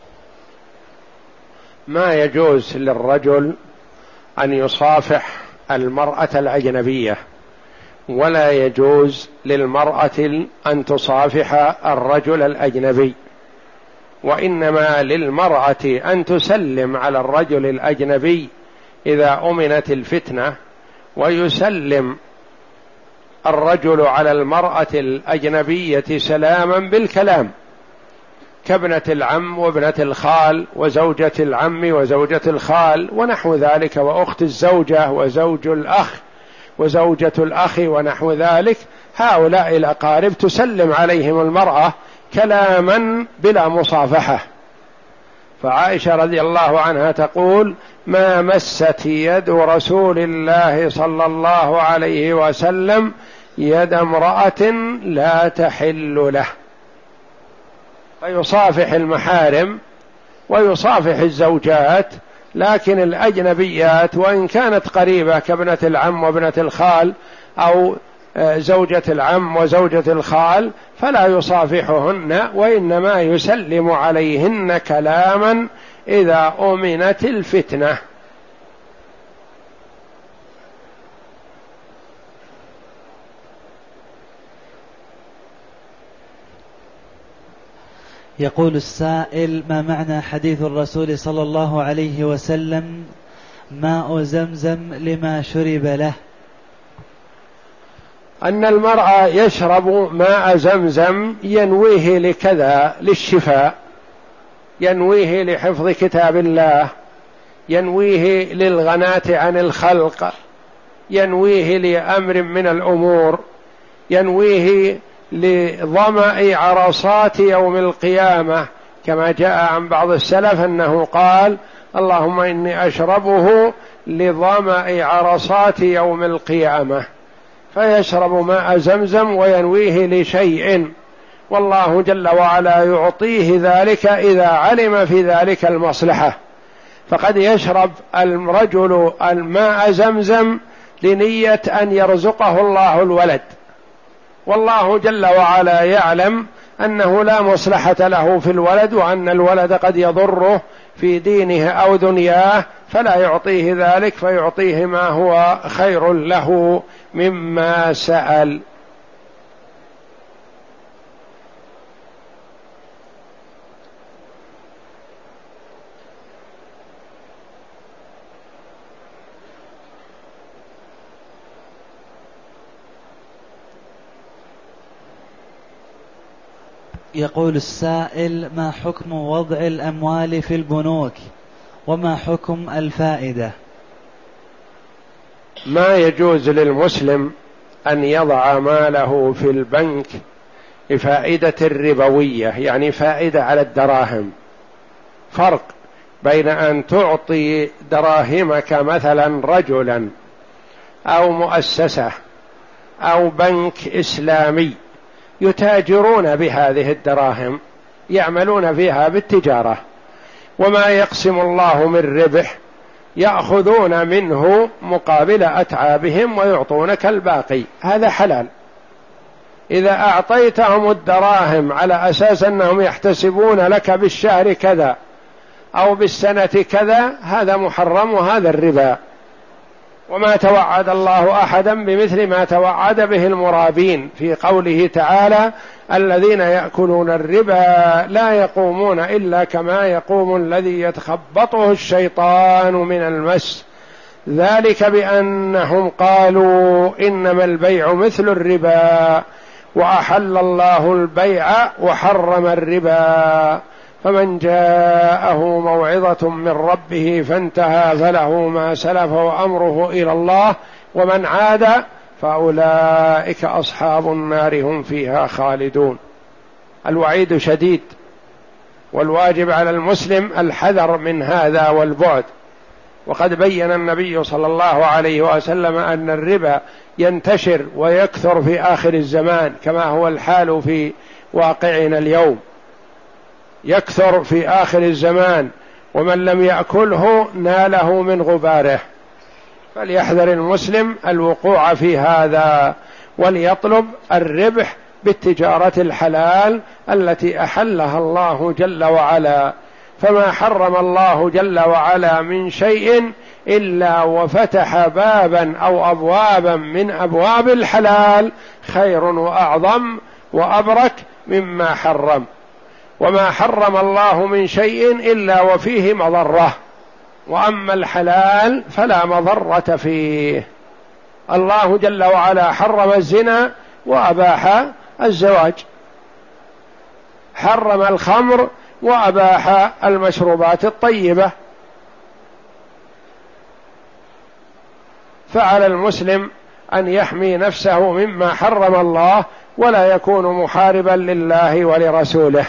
ما يجوز للرجل أن يصافح المرأة الأجنبية، ولا يجوز للمرأة أن تصافح الرجل الأجنبي، وإنما للمرأة أن تسلم على الرجل الأجنبي إذا أمنت الفتنة، ويسلم الرجل على المرأة الأجنبية سلاما بالكلام، كابنة العم وابنة الخال وزوجة العم وزوجة الخال ونحو ذلك، وأخت الزوجة وزوج الأخ وزوجة الأخ ونحو ذلك. هؤلاء الأقارب تسلم عليهم المرأة كلاما بلا مصافحة. فعائشة رضي الله عنها تقول: ما مست يد رسول الله صلى الله عليه وسلم يد امرأة لا تحل له. فيصافح المحارم ويصافح الزوجات، لكن الأجنبيات وإن كانت قريبة كابنة العم وابنة الخال أو زوجة العم وزوجة الخال فلا يصافحهن، وإنما يسلم عليهن كلاما إذا أمنت الفتنة. يقول السائل: ما معنى حديث الرسول صلى الله عليه وسلم: ماء زمزم لما شرب له؟ أن المرء يشرب ماء زمزم ينويه لكذا، للشفاء، ينويه لحفظ كتاب الله، ينويه للغناة عن الخلق، ينويه لأمر من الأمور، ينويه لظمأ عرصات يوم القيامة، كما جاء عن بعض السلف أنه قال: اللهم إني أشربه لظمأ عرصات يوم القيامة. فيشرب ماء زمزم وينويه لشيء، والله جل وعلا يعطيه ذلك إذا علم في ذلك المصلحة. فقد يشرب الرجل الماء زمزم لنية أن يرزقه الله الولد، والله جل وعلا يعلم أنه لا مصلحة له في الولد، وأن الولد قد يضره في دينه أو دنياه، فلا يعطيه ذلك، فيعطيه ما هو خير له مما سأل. يقول السائل: ما حكم وضع الأموال في البنوك، وما حكم الفائدة؟ ما يجوز للمسلم أن يضع ماله في البنك بفائدة ربوية، يعني فائدة على الدراهم. فرق بين أن تعطي دراهمك مثلا رجلا أو مؤسسة أو بنك إسلامي يتاجرون بهذه الدراهم، يعملون فيها بالتجارة، وما يقسم الله من ربح يأخذون منه مقابل أتعابهم ويعطونك الباقي، هذا حلال. إذا أعطيتهم الدراهم على أساس أنهم يحتسبون لك بالشهر كذا أو بالسنة كذا، هذا محرم، وهذا الربا. وما توعد الله أحدا بمثل ما توعد به المرابين في قوله تعالى: الذين يأكلون الربا لا يقومون إلا كما يقوم الذي يتخبطه الشيطان من المس، ذلك بأنهم قالوا إنما البيع مثل الربا وأحل الله البيع وحرم الربا، فمن جاءه موعظة من ربه فانتهى فله ما سلف وأمره إلى الله ومن عاد فأولئك أصحاب النار هم فيها خالدون. الوعيد شديد، والواجب على المسلم الحذر من هذا والبعد. وقد بين النبي صلى الله عليه وسلم أن الربا ينتشر ويكثر في آخر الزمان، كما هو الحال في واقعنا اليوم، يكثر في آخر الزمان، ومن لم يأكله ناله من غباره. فليحذر المسلم الوقوع في هذا، وليطلب الربح بالتجارة الحلال التي أحلها الله جل وعلا. فما حرم الله جل وعلا من شيء إلا وفتح بابا أو أبوابا من أبواب الحلال خير وأعظم وأبرك مما حرم، وما حرم الله من شيء إلا وفيه مضرة، وأما الحلال فلا مضرة فيه. الله جل وعلا حرم الزنا وأباح الزواج، حرم الخمر وأباح المشروبات الطيبة. فعلى المسلم أن يحمي نفسه مما حرم الله، ولا يكون محاربا لله ولرسوله.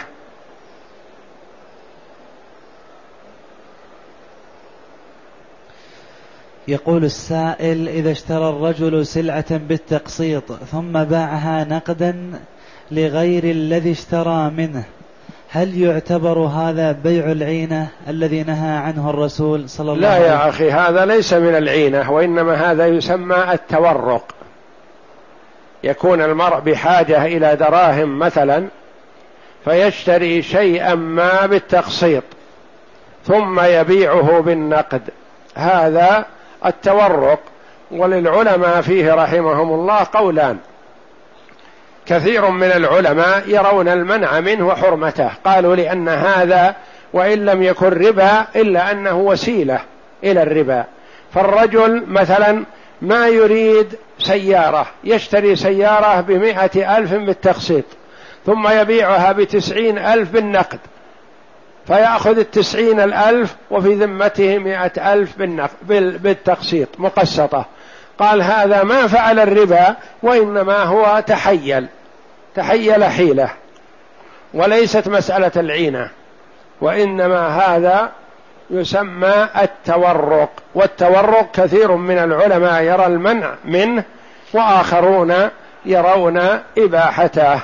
يقول السائل: إذا اشترى الرجل سلعة بالتقسيط ثم باعها نقدا لغير الذي اشترى منه، هل يعتبر هذا بيع العينة الذي نهى عنه الرسول صلى الله عليه وسلم؟ لا يا أخي، هذا ليس من العينة، وإنما هذا يسمى التورق. يكون المرء بحاجة إلى دراهم مثلا فيشتري شيئا ما بالتقسيط ثم يبيعه بالنقد، هذا التورق. وللعلماء فيه رحمهم الله قولان. كثير من العلماء يرون المنع منه وحرمته، قالوا لأن هذا وإن لم يكن ربا إلا أنه وسيلة إلى الربا. فالرجل مثلا ما يريد سيارة، يشتري سيارة بمائة ألف بالتقسيط ثم يبيعها بتسعين ألف بالنقد، فيأخذ التسعين الألف وفي ذمته مائة ألف بالتقسيط مقسطة. قال هذا ما فعل الربا، وإنما هو تحيل تحيل حيلة، وليست مسألة العينة، وإنما هذا يسمى التورق. والتورق كثير من العلماء يرى المنع منه، وآخرون يرون إباحته.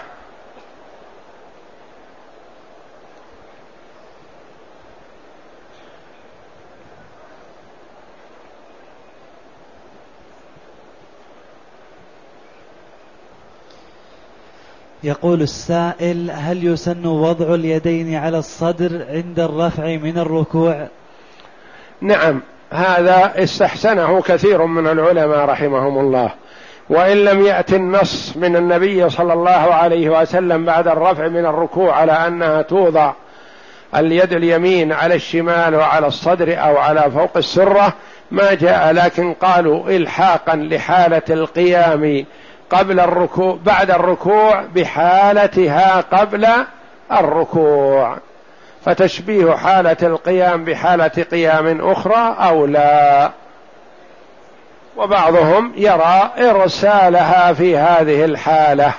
يقول السائل: هل يسن وضع اليدين على الصدر عند الرفع من الركوع؟ نعم، هذا استحسنه كثير من العلماء رحمهم الله، وإن لم يأتي النص من النبي صلى الله عليه وسلم بعد الرفع من الركوع على أنها توضع اليد اليمين على الشمال وعلى الصدر أو على فوق السرة ما جاء، لكن قالوا إلحاقا لحالة القيام قبل الركوع بعد الركوع بحالتها قبل الركوع، فتشبيه حالة القيام بحالة قيام أخرى أو لا. وبعضهم يرى إرسالها في هذه الحالة.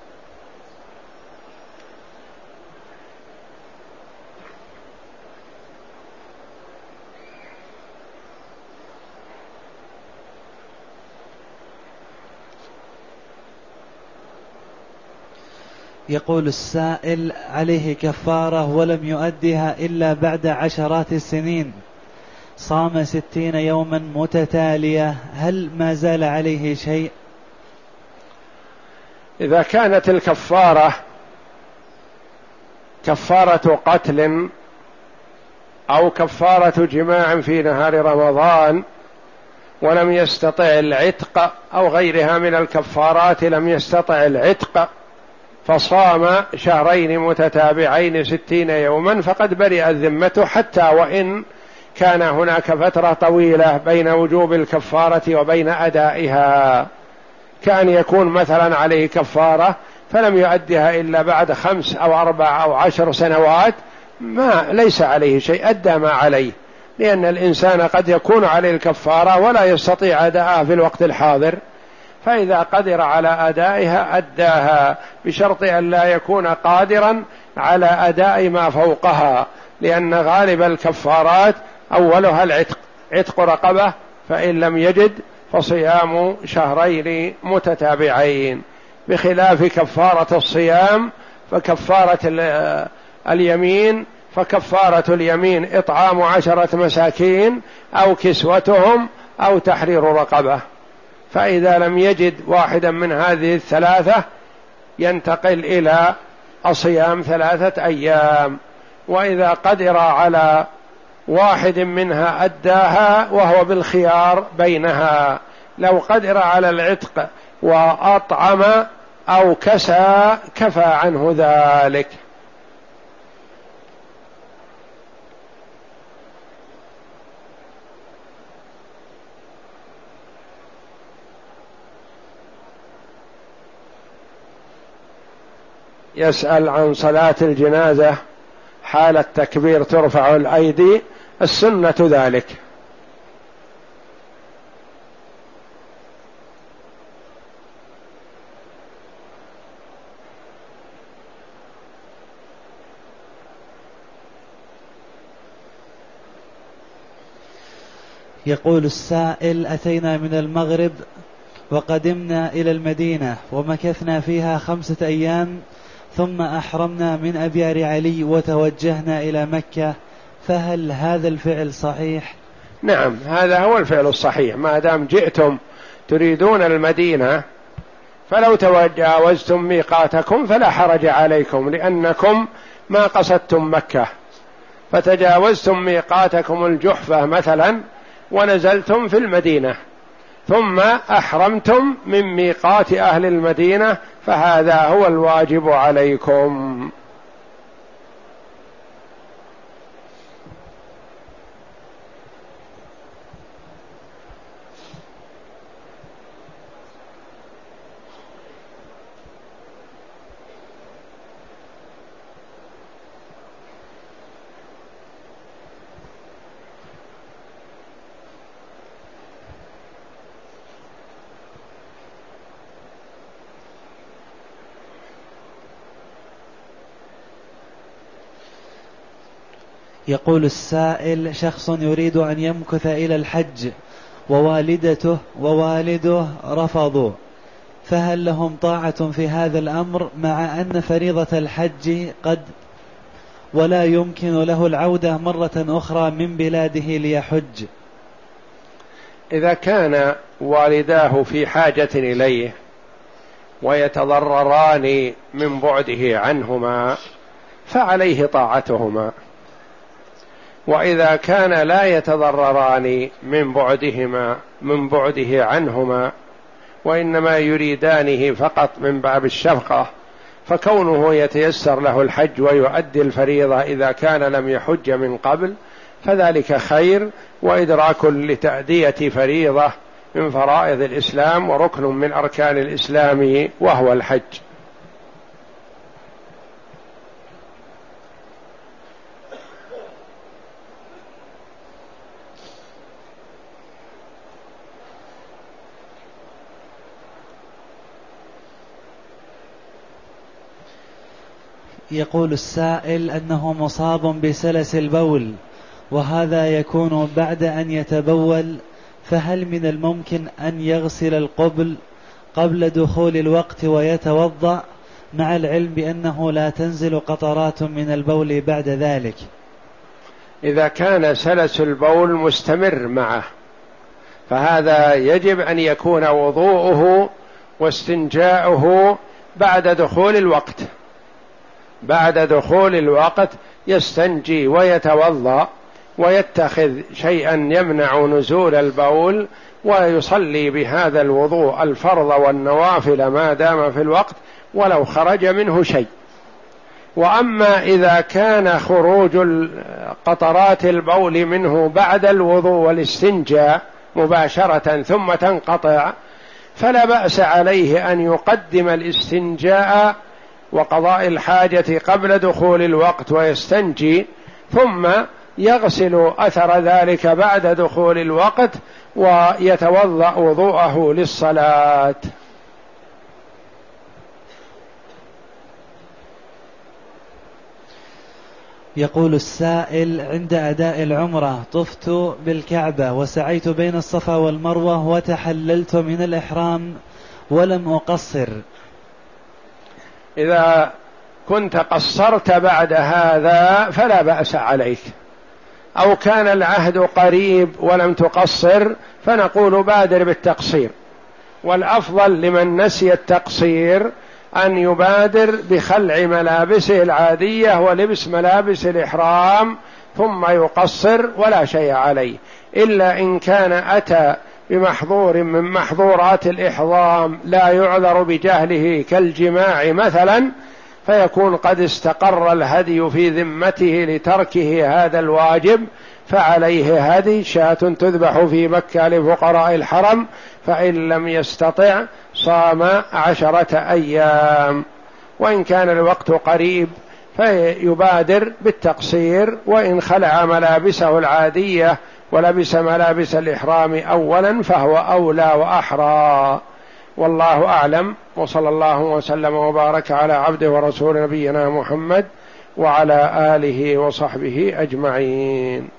يقول السائل: عليه كفارة ولم يؤدها إلا بعد عشرات السنين، صام ستين يوما متتالية، هل ما زال عليه شيء؟ إذا كانت الكفارة كفارة قتل أو كفارة جماع في نهار رمضان ولم يستطع العتق أو غيرها من الكفارات لم يستطع العتق فصام شهرين متتابعين ستين يوما فقد برئت ذمته، حتى وإن كان هناك فترة طويلة بين وجوب الكفارة وبين أدائها. كان يكون مثلا عليه كفارة فلم يؤدها إلا بعد خمس أو أربع أو عشر سنوات، ما ليس عليه شيء، أدى ما عليه، لأن الإنسان قد يكون عليه الكفارة ولا يستطيع أداءها في الوقت الحاضر، فإذا قدر على أدائها أداها، بشرط أن لا يكون قادرا على أداء ما فوقها، لأن غالب الكفارات أولها العتق، عتق رقبة، فإن لم يجد فصيام شهرين متتابعين، بخلاف كفارة الصيام فكفارة اليمين فكفارة اليمين إطعام عشرة مساكين أو كسوتهم أو تحرير رقبة. فإذا لم يجد واحدا من هذه الثلاثة ينتقل إلى الصيام ثلاثة أيام، وإذا قدر على واحد منها أداها وهو بالخيار بينها. لو قدر على العتق وأطعم أو كسى كفى عنه ذلك. يسأل عن صلاة الجنازة حال التكبير ترفع الأيدي، السنة ذلك. يقول السائل: أتينا من المغرب وقدمنا إلى المدينة ومكثنا فيها خمسة أيام، ثم أحرمنا من أبيار علي وتوجهنا إلى مكة، فهل هذا الفعل صحيح؟ نعم، هذا هو الفعل الصحيح، ما دام جئتم تريدون المدينة فلو تجاوزتم ميقاتكم فلا حرج عليكم، لأنكم ما قصدتم مكة، فتجاوزتم ميقاتكم الجحفة مثلا ونزلتم في المدينة ثم أحرمتم من ميقات أهل المدينة، فهذا هو الواجب عليكم. يقول السائل: شخص يريد أن يمكث إلى الحج ووالدته ووالده رفضوا، فهل لهم طاعة في هذا الأمر مع أن فريضة الحج قد ولا يمكن له العودة مرة أخرى من بلاده ليحج؟ إذا كان والداه في حاجة إليه ويتضرران من بعده عنهما فعليه طاعتهما، وإذا كان لا يتضرران من بعدهما من بعده عنهما وإنما يريدانه فقط من باب الشفقة، فكونه يتيسر له الحج ويؤدي الفريضة إذا كان لم يحج من قبل فذلك خير وإدراك لتأدية فريضة من فرائض الإسلام وركن من أركان الإسلام وهو الحج. يقول السائل أنه مصاب بسلس البول، وهذا يكون بعد أن يتبول، فهل من الممكن أن يغسل القبل قبل دخول الوقت ويتوضأ، مع العلم بأنه لا تنزل قطرات من البول بعد ذلك؟ إذا كان سلس البول مستمر معه فهذا يجب أن يكون وضوءه واستنجاؤه بعد دخول الوقت. بعد دخول الوقت يستنجي ويتوضأ ويتخذ شيئا يمنع نزول البول ويصلي بهذا الوضوء الفرض والنوافل ما دام في الوقت ولو خرج منه شيء. وأما إذا كان خروج قطرات البول منه بعد الوضوء والاستنجاء مباشرة ثم تنقطع فلا بأس عليه أن يقدم الاستنجاء وقضاء الحاجة قبل دخول الوقت ويستنجي، ثم يغسل أثر ذلك بعد دخول الوقت ويتوضأ وضوءه للصلاة. يقول السائل: عند أداء العمرة طفت بالكعبة وسعيت بين الصفا والمروة وتحللت من الإحرام ولم أقصر، إذا كنت قصرت بعد هذا فلا بأس عليك، أو كان العهد قريب ولم تقصر فنقول بادر بالتقصير، والأفضل لمن نسي التقصير أن يبادر بخلع ملابسه العادية ولبس ملابس الإحرام ثم يقصر ولا شيء عليه، إلا إن كان أتى بمحظور من محظورات الإحرام لا يعذر بجهله كالجماع مثلا، فيكون قد استقر الهدي في ذمته لتركه هذا الواجب، فعليه هدي شاة تذبح في مكة لفقراء الحرم، فإن لم يستطع صام عشرة أيام. وإن كان الوقت قريب فيبادر بالتقصير، وإن خلع ملابسه العادية ولبس ملابس الإحرام أولا فهو أولى وأحرى، والله أعلم. وصلى الله وسلم وبارك على عبده ورسول نبينا محمد وعلى آله وصحبه أجمعين.